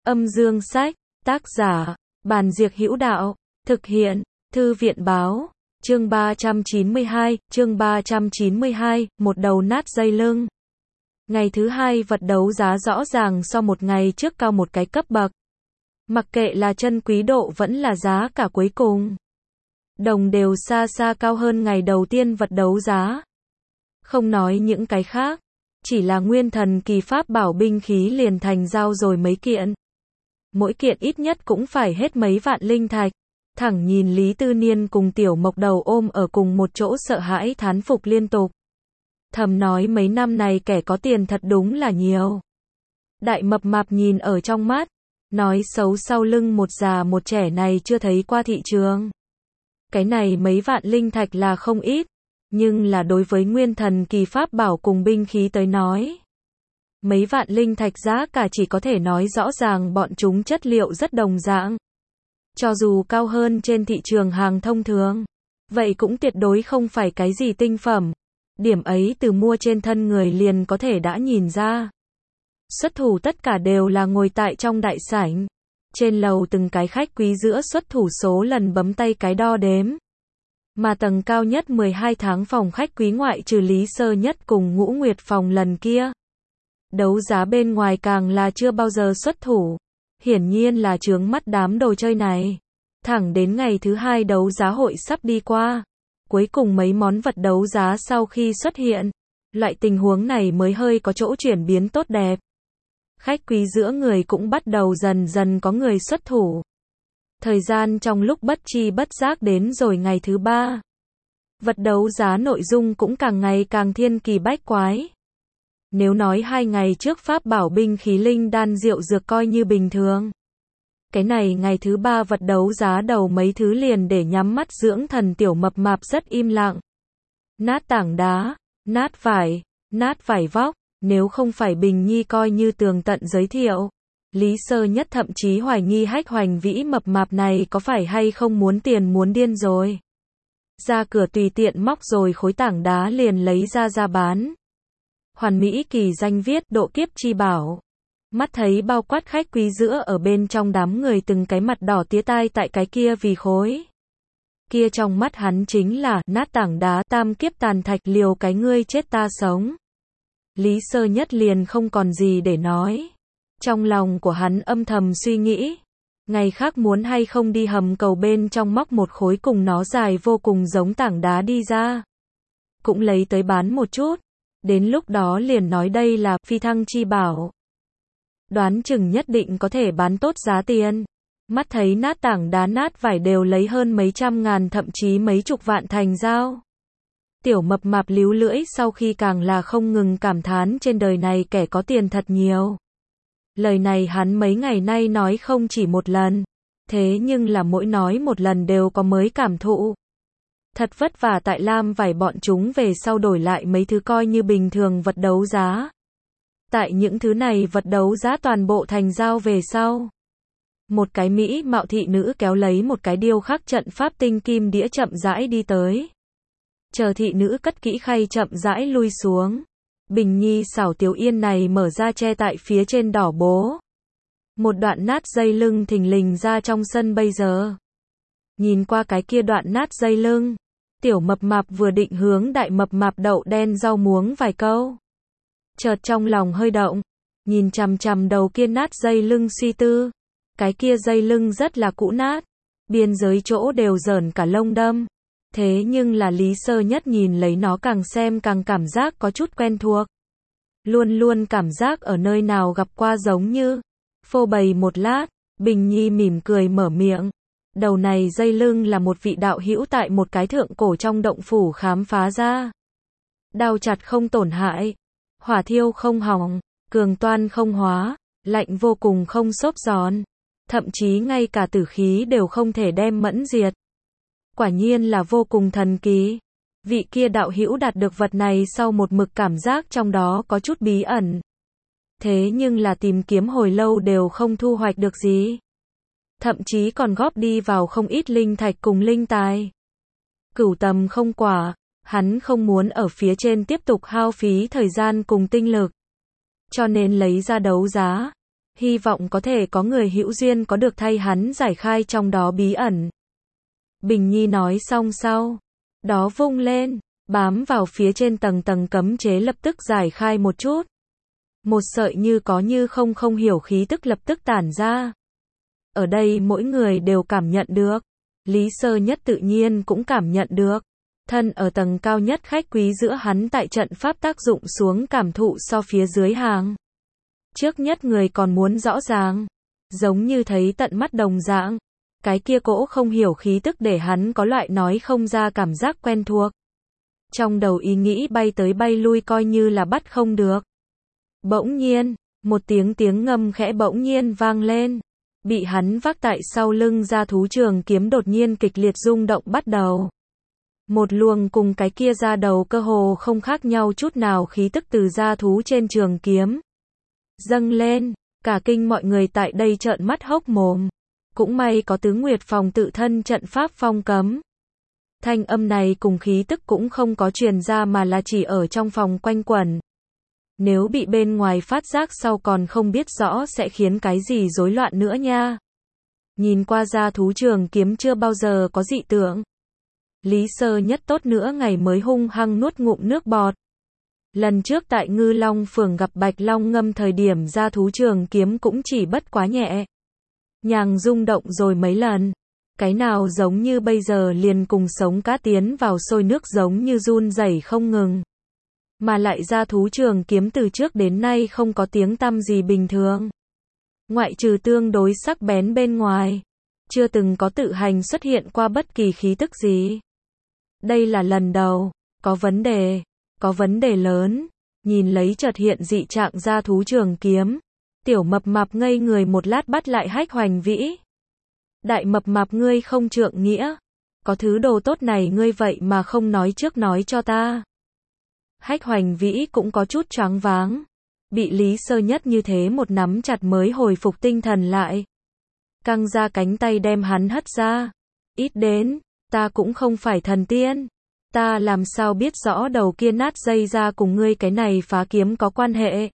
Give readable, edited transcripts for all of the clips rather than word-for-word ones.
Âm dương sách, tác giả, Bàn Diệc Hữu Đạo, thực hiện, Thư viện báo, chương 392, một đầu nát dây lưng. Ngày thứ hai vật đấu giá rõ ràng so một ngày trước cao một cái cấp bậc. Mặc kệ là chân quý độ vẫn là giá cả cuối cùng. Đồng đều xa xa cao hơn ngày đầu tiên vật đấu giá. Không nói những cái khác, chỉ là nguyên thần kỳ pháp bảo binh khí liền thành giao rồi mấy kiện. Mỗi kiện ít nhất cũng phải hết mấy vạn linh thạch. Thẳng nhìn Lý Tư Niên cùng Tiểu Mộc đầu ôm ở cùng một chỗ sợ hãi thán phục liên tục. Thầm nói mấy năm này kẻ có tiền thật đúng là nhiều. Đại Mập Mạp nhìn ở trong mắt, nói xấu sau lưng một già một trẻ này chưa thấy qua thị trường. Cái này mấy vạn linh thạch là không ít, nhưng là đối với nguyên thần kỳ pháp bảo cùng binh khí tới nói. Mấy vạn linh thạch giá cả chỉ có thể nói rõ ràng bọn chúng chất liệu rất đồng dạng. Cho dù cao hơn trên thị trường hàng thông thường, vậy cũng tuyệt đối không phải cái gì tinh phẩm. Điểm ấy từ mua trên thân người liền có thể đã nhìn ra. Xuất thủ tất cả đều là ngồi tại trong đại sảnh. Trên lầu từng cái khách quý giữa xuất thủ số lần bấm tay cái đo đếm. Mà tầng cao nhất 12 tháng phòng khách quý ngoại trừ Lý Sơ Nhất cùng Ngũ Nguyệt phòng lần kia. Đấu giá bên ngoài càng là chưa bao giờ xuất thủ. Hiển nhiên là chướng mắt đám đồ chơi này. Thẳng đến ngày thứ hai đấu giá hội sắp đi qua. Cuối cùng mấy món vật đấu giá sau khi xuất hiện. Loại tình huống này mới hơi có chỗ chuyển biến tốt đẹp. Khách quý giữa người cũng bắt đầu dần dần có người xuất thủ. Thời gian trong lúc bất chi bất giác đến rồi ngày thứ ba. Vật đấu giá nội dung cũng càng ngày càng thiên kỳ bách quái. Nếu nói 2 ngày trước pháp bảo binh khí linh đan rượu dược coi như bình thường. Cái này ngày thứ ba vật đấu giá đầu mấy thứ liền để nhắm mắt dưỡng thần Tiểu Mập Mạp rất im lặng. Nát tảng đá, nát vải vóc, nếu không phải Bình Nhi coi như tường tận giới thiệu. Lý Sơ Nhất thậm chí hoài nghi Hách Hoành Vĩ Mập Mạp này có phải hay không muốn tiền muốn điên rồi. Ra cửa tùy tiện móc rồi khối tảng đá liền lấy ra bán. Hoàn Mỹ kỳ danh viết độ kiếp chi bảo. Mắt thấy bao quát khách quý giữa ở bên trong đám người từng cái mặt đỏ tía tai tại cái kia vì khối. Kia trong mắt hắn chính là nát tảng đá tam kiếp tàn thạch liều cái ngươi chết ta sống. Lý Sơ Nhất liền không còn gì để nói. Trong lòng của hắn âm thầm suy nghĩ. Ngày khác muốn hay không đi hầm cầu bên trong móc một khối cùng nó dài vô cùng giống tảng đá đi ra. Cũng lấy tới bán một chút. Đến lúc đó liền nói đây là phi thăng chi bảo. Đoán chừng nhất định có thể bán tốt giá tiền. Mắt thấy nát tảng đá nát vải đều lấy hơn mấy trăm ngàn thậm chí mấy chục vạn thành giao. Tiểu Mập Mạp líu lưỡi sau khi càng là không ngừng cảm thán trên đời này kẻ có tiền thật nhiều. Lời này hắn mấy ngày nay nói không chỉ một lần. Thế nhưng là mỗi nói một lần đều có mới cảm thụ. Thật vất vả tại Lam vải bọn chúng về sau đổi lại mấy thứ coi như bình thường vật đấu giá. Tại những thứ này vật đấu giá toàn bộ thành giao về sau. Một cái mỹ mạo thị nữ kéo lấy một cái điêu khắc trận pháp tinh kim đĩa chậm rãi đi tới. Chờ thị nữ cất kỹ khay chậm rãi lui xuống. Bình Nhi xảo Tiểu Yên này mở ra che tại phía trên đỏ bố. Một đoạn nát dây lưng thình lình ra trong sân bây giờ. Nhìn qua cái kia đoạn nát dây lưng. Tiểu Mập Mạp vừa định hướng Đại Mập Mạp đậu đen rau muống vài câu. Chợt trong lòng hơi động. Nhìn chằm chằm đầu kia nát dây lưng suy tư. Cái kia dây lưng rất là cũ nát. Biên giới chỗ đều rởn cả lông đâm. Thế nhưng là Lý Sơ Nhất nhìn lấy nó càng xem càng cảm giác có chút quen thuộc. Luôn luôn cảm giác ở nơi nào gặp qua giống như. Phô bày một lát, Bình Nhi mỉm cười mở miệng. Đầu này dây lưng là một vị đạo hữu tại một cái thượng cổ trong động phủ khám phá ra. Đao chặt không tổn hại, hỏa thiêu không hỏng, cường toan không hóa, lạnh vô cùng không xốp giòn. Thậm chí ngay cả tử khí đều không thể đem mẫn diệt. Quả nhiên là vô cùng thần kỳ. Vị kia đạo hữu đạt được vật này sau một mực cảm giác trong đó có chút bí ẩn. Thế nhưng là tìm kiếm hồi lâu đều không thu hoạch được gì. Thậm chí còn góp đi vào không ít linh thạch cùng linh tài. Cửu tầm không quả, hắn không muốn ở phía trên tiếp tục hao phí thời gian cùng tinh lực. Cho nên lấy ra đấu giá. Hy vọng có thể có người hữu duyên có được thay hắn giải khai trong đó bí ẩn. Bình Nhi nói xong sau đó vung lên, bám vào phía trên tầng tầng cấm chế lập tức giải khai một chút. Một sợi như có như không hiểu khí tức lập tức tản ra. Ở đây mỗi người đều cảm nhận được. Lý Sơ Nhất tự nhiên cũng cảm nhận được. Thân ở tầng cao nhất khách quý giữa hắn tại trận pháp tác dụng xuống cảm thụ so phía dưới hàng. Trước nhất người còn muốn rõ ràng. Giống như thấy tận mắt đồng dạng. Cái kia cỗ không hiểu khí tức để hắn có loại nói không ra cảm giác quen thuộc. Trong đầu ý nghĩ bay tới bay lui coi như là bắt không được. Bỗng nhiên, một tiếng ngâm khẽ bỗng nhiên vang lên. Bị hắn vác tại sau lưng ra thú trường kiếm đột nhiên kịch liệt rung động bắt đầu. Một luồng cùng cái kia ra đầu cơ hồ không khác nhau chút nào khí tức từ ra thú trên trường kiếm dâng lên, cả kinh mọi người tại đây trợn mắt hốc mồm. Cũng may có Tứ Nguyệt Phòng tự thân trận pháp phong cấm. Thanh âm này cùng khí tức cũng không có truyền ra mà là chỉ ở trong phòng quanh quẩn. Nếu bị bên ngoài phát giác sau còn không biết rõ sẽ khiến cái gì rối loạn nữa nha. Nhìn qua ra thú trường kiếm chưa bao giờ có dị tượng. Lý Sơ Nhất tốt nữa ngày mới hung hăng nuốt ngụm nước bọt. Lần trước tại Ngư Long Phường gặp Bạch Long Ngâm thời điểm ra thú trường kiếm cũng chỉ bất quá nhẹ nhàng rung động rồi mấy lần. Cái nào giống như bây giờ liền cùng sống cá tiến vào sôi nước giống như run rẩy không ngừng. Mà lại ra thú trường kiếm từ trước đến nay không có tiếng tăm gì bình thường. Ngoại trừ tương đối sắc bén bên ngoài. Chưa từng có tự hành xuất hiện qua bất kỳ khí tức gì. Đây là lần đầu. Có vấn đề lớn. Nhìn lấy chợt hiện dị trạng ra thú trường kiếm. Tiểu Mập Mạp ngây người một lát bắt lại Hách Hoành Vĩ. Đại Mập Mạp ngươi không trượng nghĩa. Có thứ đồ tốt này ngươi vậy mà không nói trước nói cho ta. Hách Hoành Vĩ cũng có chút choáng váng. Bị Lý Sơ Nhất như thế một nắm chặt mới hồi phục tinh thần lại. Căng ra cánh tay đem hắn hất ra. Ít đến, ta cũng không phải thần tiên. Ta làm sao biết rõ đầu kia nát dây ra cùng ngươi cái này phá kiếm có quan hệ.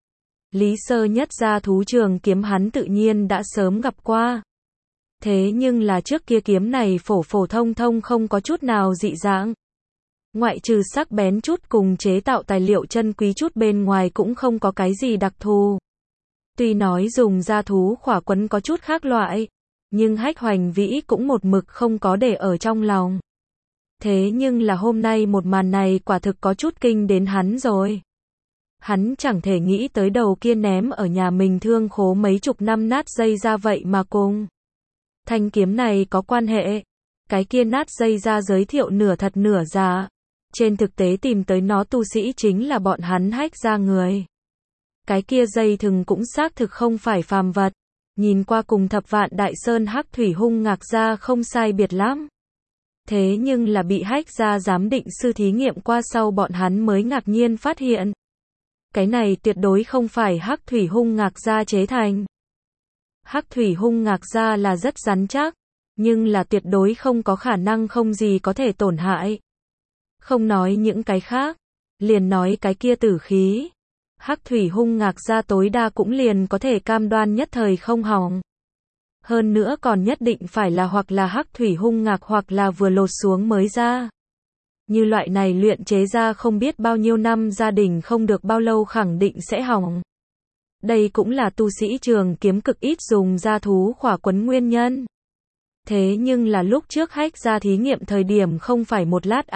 Lý Sơ Nhất ra thú trường kiếm hắn tự nhiên đã sớm gặp qua. Thế nhưng là trước kia kiếm này phổ thông không có chút nào dị dạng. Ngoại trừ sắc bén chút cùng chế tạo tài liệu chân quý chút bên ngoài cũng không có cái gì đặc thù. Tuy nói dùng da thú khỏa quấn có chút khác loại, nhưng Hách Hoành Vĩ cũng một mực không có để ở trong lòng. Thế nhưng là hôm nay một màn này quả thực có chút kinh đến hắn rồi. Hắn chẳng thể nghĩ tới đầu kia ném ở nhà mình thương khố mấy chục năm nát dây ra vậy mà cùng thanh kiếm này có quan hệ. Cái kia nát dây ra giới thiệu nửa thật nửa giả. Trên thực tế tìm tới nó tu sĩ chính là bọn hắn Hách ra người. Cái kia dây thừng cũng xác thực không phải phàm vật. Nhìn qua cùng Thập Vạn Đại Sơn Hắc Thủy Hung Ngạc ra không sai biệt lắm. Thế nhưng là bị Hách ra giám định sư thí nghiệm qua sau bọn hắn mới ngạc nhiên phát hiện. Cái này tuyệt đối không phải Hắc Thủy Hung Ngạc ra chế thành. Hắc Thủy Hung Ngạc ra là rất rắn chắc, nhưng là tuyệt đối không có khả năng không gì có thể tổn hại. Không nói những cái khác, liền nói cái kia tử khí. Hắc Thủy Hung Ngạc ra tối đa cũng liền có thể cam đoan nhất thời không hỏng. Hơn nữa còn nhất định phải là hoặc là Hắc Thủy Hung Ngạc hoặc là vừa lột xuống mới ra. Như loại này luyện chế ra không biết bao nhiêu năm gia đình không được bao lâu khẳng định sẽ hỏng. Đây cũng là tu sĩ trường kiếm cực ít dùng da thú khỏa quấn nguyên nhân. Thế nhưng là lúc trước Hách ra thí nghiệm thời điểm không phải một lát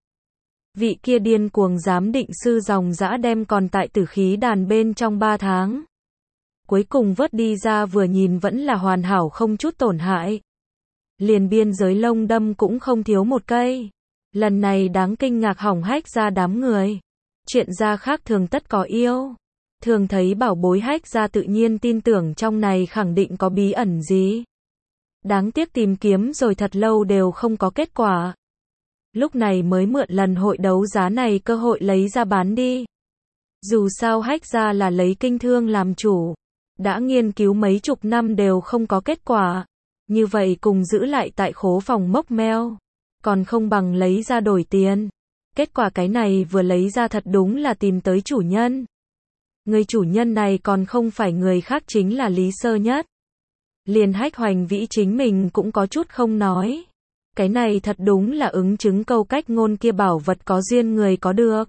vị kia điên cuồng giám định sư dòng dã đem còn tại tử khí đàn bên trong 3 tháng. Cuối cùng vớt đi ra vừa nhìn vẫn là hoàn hảo không chút tổn hại. Liền biên giới lông đâm cũng không thiếu một cây. Lần này đáng kinh ngạc hỏng Hách ra đám người. Chuyện ra khác thường tất có yêu. Thường thấy bảo bối Hách ra tự nhiên tin tưởng trong này khẳng định có bí ẩn gì. Đáng tiếc tìm kiếm rồi thật lâu đều không có kết quả. Lúc này mới mượn lần hội đấu giá này cơ hội lấy ra bán đi. Dù sao Hách ra là lấy kinh thương làm chủ. Đã nghiên cứu mấy chục năm đều không có kết quả. Như vậy cùng giữ lại tại khố phòng mốc meo. Còn không bằng lấy ra đổi tiền. Kết quả cái này vừa lấy ra thật đúng là tìm tới chủ nhân. Người chủ nhân này còn không phải người khác chính là Lý Sơ Nhất. Liền Hách Hoành Vĩ chính mình cũng có chút không nói. Cái này thật đúng là ứng chứng câu cách ngôn kia bảo vật có duyên người có được.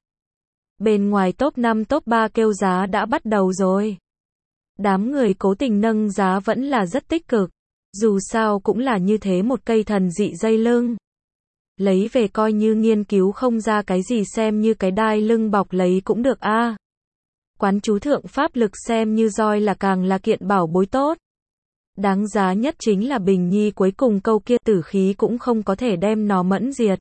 Bên ngoài top 5 top 3 kêu giá đã bắt đầu rồi. Đám người cố tình nâng giá vẫn là rất tích cực. Dù sao cũng là như thế một cây thần dị dây lưng. Lấy về coi như nghiên cứu không ra cái gì xem như cái đai lưng bọc lấy cũng được a. Quán chú thượng pháp lực xem như roi là càng là kiện bảo bối tốt. Đáng giá nhất chính là Bình Nhi cuối cùng câu kia tử khí cũng không có thể đem nó mẫn diệt.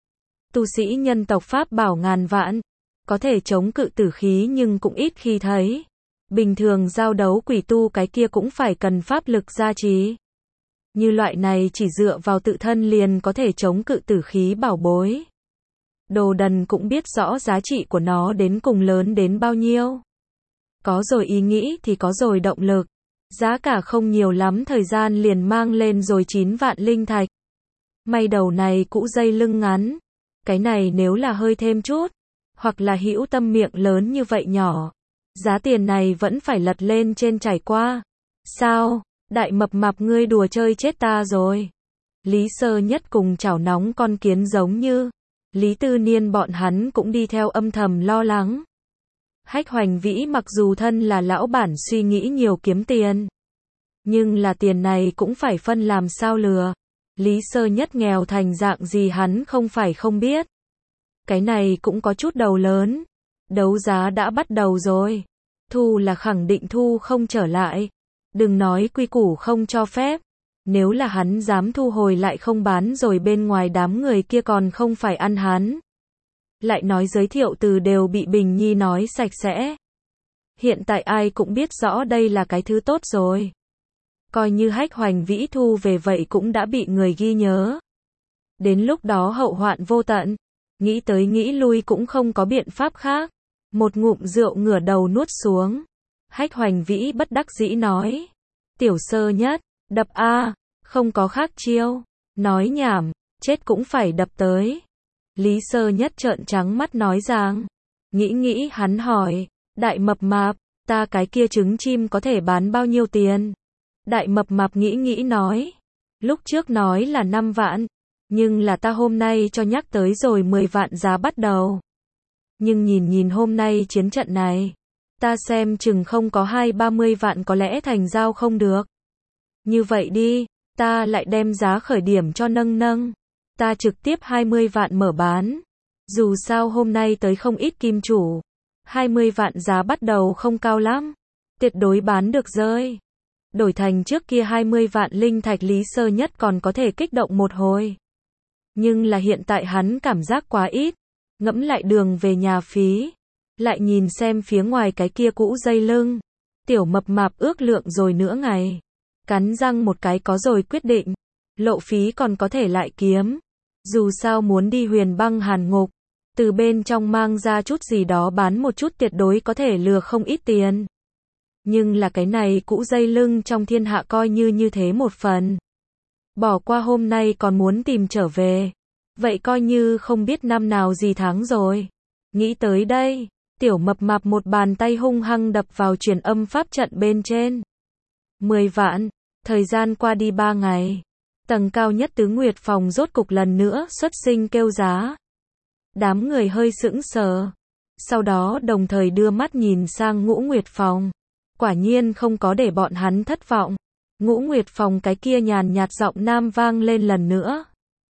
Tu sĩ nhân tộc Pháp bảo ngàn vạn, có thể chống cự tử khí nhưng cũng ít khi thấy. Bình thường giao đấu quỷ tu cái kia cũng phải cần pháp lực gia trì. Như loại này chỉ dựa vào tự thân liền có thể chống cự tử khí bảo bối. Đồ đần cũng biết rõ giá trị của nó đến cùng lớn đến bao nhiêu. Có rồi ý nghĩ thì có rồi động lực. Giá cả không nhiều lắm thời gian liền mang lên rồi 9 vạn linh thạch. May đầu này cũ dây lưng ngắn. Cái này nếu là hơi thêm chút, hoặc là hữu tâm miệng lớn như vậy nhỏ. Giá tiền này vẫn phải lật lên trên trải qua. Sao, đại mập mạp ngươi đùa chơi chết ta rồi. Lý Sơ Nhất cùng chảo nóng con kiến giống như. Lý Tư Niên bọn hắn cũng đi theo âm thầm lo lắng. Hách Hoành Vĩ mặc dù thân là lão bản suy nghĩ nhiều kiếm tiền. Nhưng là tiền này cũng phải phân làm sao lừa. Lý Sơ Nhất nghèo thành dạng gì hắn không phải không biết. Cái này cũng có chút đầu lớn. Đấu giá đã bắt đầu rồi. Thu là khẳng định thu không trở lại. Đừng nói quy củ không cho phép. Nếu là hắn dám thu hồi lại không bán rồi bên ngoài đám người kia còn không phải ăn hắn. Lại nói giới thiệu từ đều bị Bình Nhi nói sạch sẽ. Hiện tại ai cũng biết rõ đây là cái thứ tốt rồi. Coi như Hách Hoành Vĩ thu về vậy cũng đã bị người ghi nhớ. Đến lúc đó hậu hoạn vô tận. Nghĩ tới nghĩ lui cũng không có biện pháp khác. Một ngụm rượu ngửa đầu nuốt xuống. Hách Hoành Vĩ bất đắc dĩ nói. Tiểu Sơ Nhất, đập a, không có khác chiêu. Nói nhảm, chết cũng phải đập tới. Lý Sơ Nhất trợn trắng mắt nói rằng. Nghĩ hắn hỏi. Đại mập mạp, ta cái kia trứng chim có thể bán bao nhiêu tiền? Đại mập mạp nghĩ nói. Lúc trước nói là 5 vạn. Nhưng là ta hôm nay cho nhắc tới rồi 10 vạn giá bắt đầu. Nhưng nhìn hôm nay chiến trận này. Ta xem chừng không có 20-30 vạn có lẽ thành giao không được. Như vậy đi, ta lại đem giá khởi điểm cho nâng. Ta trực tiếp 20 vạn mở bán. Dù sao hôm nay tới không ít kim chủ. 20 vạn giá bắt đầu không cao lắm. Tuyệt đối bán được rơi. Đổi thành trước kia 20 vạn linh thạch Lý Sơ Nhất còn có thể kích động một hồi. Nhưng là hiện tại hắn cảm giác quá ít. Ngẫm lại đường về nhà phí. Lại nhìn xem phía ngoài cái kia cũ dây lưng. Tiểu mập mạp ước lượng rồi nửa ngày. Cắn răng một cái có rồi quyết định. Lộ phí còn có thể lại kiếm. Dù sao muốn đi Huyền Băng Hàn Ngục. Từ bên trong mang ra chút gì đó bán một chút tuyệt đối có thể lừa không ít tiền. Nhưng là cái này cũ dây lưng trong thiên hạ coi như thế một phần. Bỏ qua hôm nay còn muốn tìm trở về. Vậy coi như không biết năm nào gì tháng rồi. Nghĩ tới đây, tiểu mập mạp một bàn tay hung hăng đập vào truyền âm pháp trận bên trên. 10 vạn, thời gian qua đi 3 ngày. Tầng cao nhất Tứ Nguyệt phòng rốt cục lần nữa xuất sinh kêu giá. Đám người hơi sững sờ. Sau đó đồng thời đưa mắt nhìn sang Ngũ Nguyệt phòng. Quả nhiên không có để bọn hắn thất vọng. Ngũ Nguyệt phòng cái kia nhàn nhạt giọng nam vang lên lần nữa.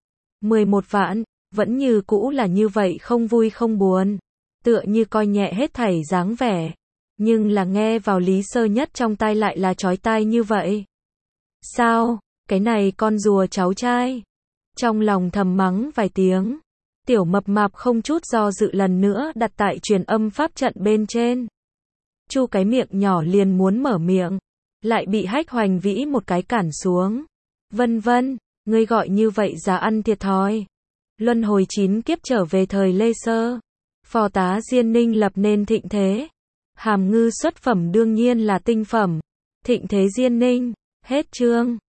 11 vạn, vẫn như cũ là như vậy không vui không buồn. Tựa như coi nhẹ hết thảy dáng vẻ. Nhưng là nghe vào Lý Sơ Nhất trong tai lại là chói tai như vậy. Sao, cái này con rùa cháu trai. Trong lòng thầm mắng vài tiếng. Tiểu mập mạp không chút do dự lần nữa đặt tại truyền âm pháp trận bên trên. Chu cái miệng nhỏ liền muốn mở miệng. Lại bị Hách Hoành Vĩ một cái cản xuống. Vân, ngươi gọi như vậy giá ăn thiệt thòi. Luân hồi 9 kiếp trở về thời Lê Sơ. Phò tá Diên Ninh lập nên thịnh thế. Hàm ngư xuất phẩm đương nhiên là tinh phẩm. Thịnh thế Diên Ninh. Hết chương.